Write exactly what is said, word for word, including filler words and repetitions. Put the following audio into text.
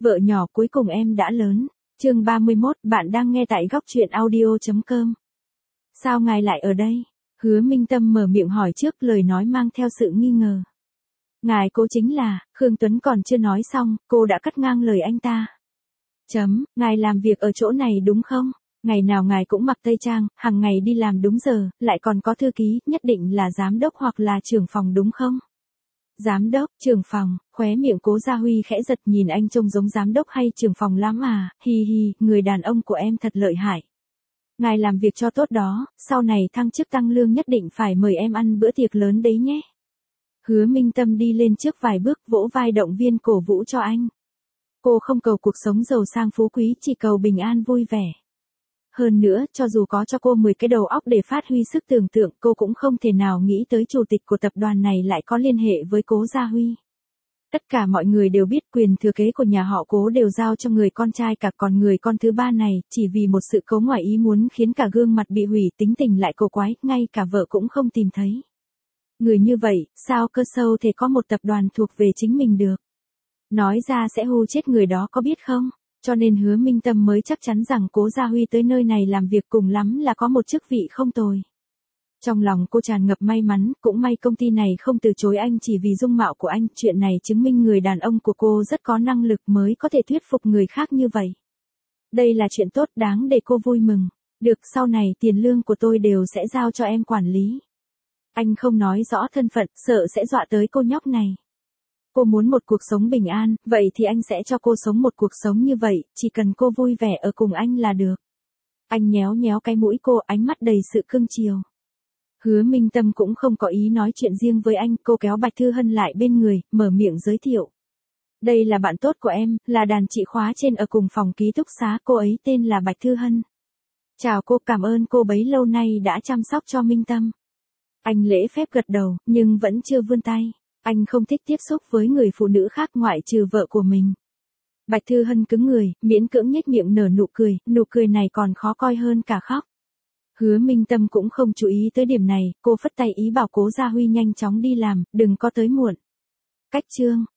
Vợ nhỏ cuối cùng em đã lớn. Chương ba mươi mốt, bạn đang nghe tại góc truyện audio chấm com. Sao ngài lại ở đây? Hứa Minh Tâm mở miệng hỏi trước, lời nói mang theo sự nghi ngờ. Ngài Cố chính là, Khương Tuấn còn chưa nói xong, cô đã cắt ngang lời anh ta. Chấm, ngài làm việc ở chỗ này đúng không? Ngày nào ngài cũng mặc tây trang, hàng ngày đi làm đúng giờ, lại còn có thư ký, nhất định là giám đốc hoặc là trưởng phòng đúng không? Giám đốc, trưởng phòng, khóe miệng Cố Gia Huy khẽ giật, nhìn anh trông giống giám đốc hay trưởng phòng lắm à, hi hi, người đàn ông của em thật lợi hại. Ngài làm việc cho tốt đó, sau này thăng chức tăng lương nhất định phải mời em ăn bữa tiệc lớn đấy nhé. Hứa Minh Tâm đi lên trước vài bước, vỗ vai động viên cổ vũ cho anh. Cô không cầu cuộc sống giàu sang phú quý, chỉ cầu bình an vui vẻ. Hơn nữa, cho dù có cho cô mười cái đầu óc để phát huy sức tưởng tượng, cô cũng không thể nào nghĩ tới chủ tịch của tập đoàn này lại có liên hệ với Cố Gia Huy. Tất cả mọi người đều biết quyền thừa kế của nhà họ Cố đều giao cho người con trai cả, còn người con thứ ba này, chỉ vì một sự cố ngoại ý muốn khiến cả gương mặt bị hủy, tính tình lại cổ quái, ngay cả vợ cũng không tìm thấy. Người như vậy, sao cơ sâu thể có một tập đoàn thuộc về chính mình được? Nói ra sẽ hù chết người đó có biết không? Cho nên Hứa Minh Tâm mới chắc chắn rằng Cố Gia Huy tới nơi này làm việc cùng lắm là có một chức vị không tồi. Trong lòng cô tràn ngập may mắn, cũng may công ty này không từ chối anh chỉ vì dung mạo của anh, chuyện này chứng minh người đàn ông của cô rất có năng lực mới có thể thuyết phục người khác như vậy. Đây là chuyện tốt đáng để cô vui mừng. Được, sau này tiền lương của tôi đều sẽ giao cho em quản lý. Anh không nói rõ thân phận, sợ sẽ dọa tới cô nhóc này. Cô muốn một cuộc sống bình an, vậy thì anh sẽ cho cô sống một cuộc sống như vậy, chỉ cần cô vui vẻ ở cùng anh là được. Anh nhéo nhéo cái mũi cô, ánh mắt đầy sự cưng chiều. Hứa Minh Tâm cũng không có ý nói chuyện riêng với anh, cô kéo Bạch Thư Hân lại bên người, mở miệng giới thiệu. Đây là bạn tốt của em, là đàn chị khóa trên ở cùng phòng ký túc xá, cô ấy tên là Bạch Thư Hân. Chào cô, cảm ơn cô bấy lâu nay đã chăm sóc cho Minh Tâm. Anh lễ phép gật đầu, nhưng vẫn chưa vươn tay. Anh không thích tiếp xúc với người phụ nữ khác ngoại trừ vợ của mình. Bạch Thư Hân cứng người, miễn cưỡng nhếch miệng nở nụ cười, nụ cười này còn khó coi hơn cả khóc. Hứa Minh Tâm cũng không chú ý tới điểm này, cô phất tay ý bảo Cố Gia Huy nhanh chóng đi làm, đừng có tới muộn. Cách chương,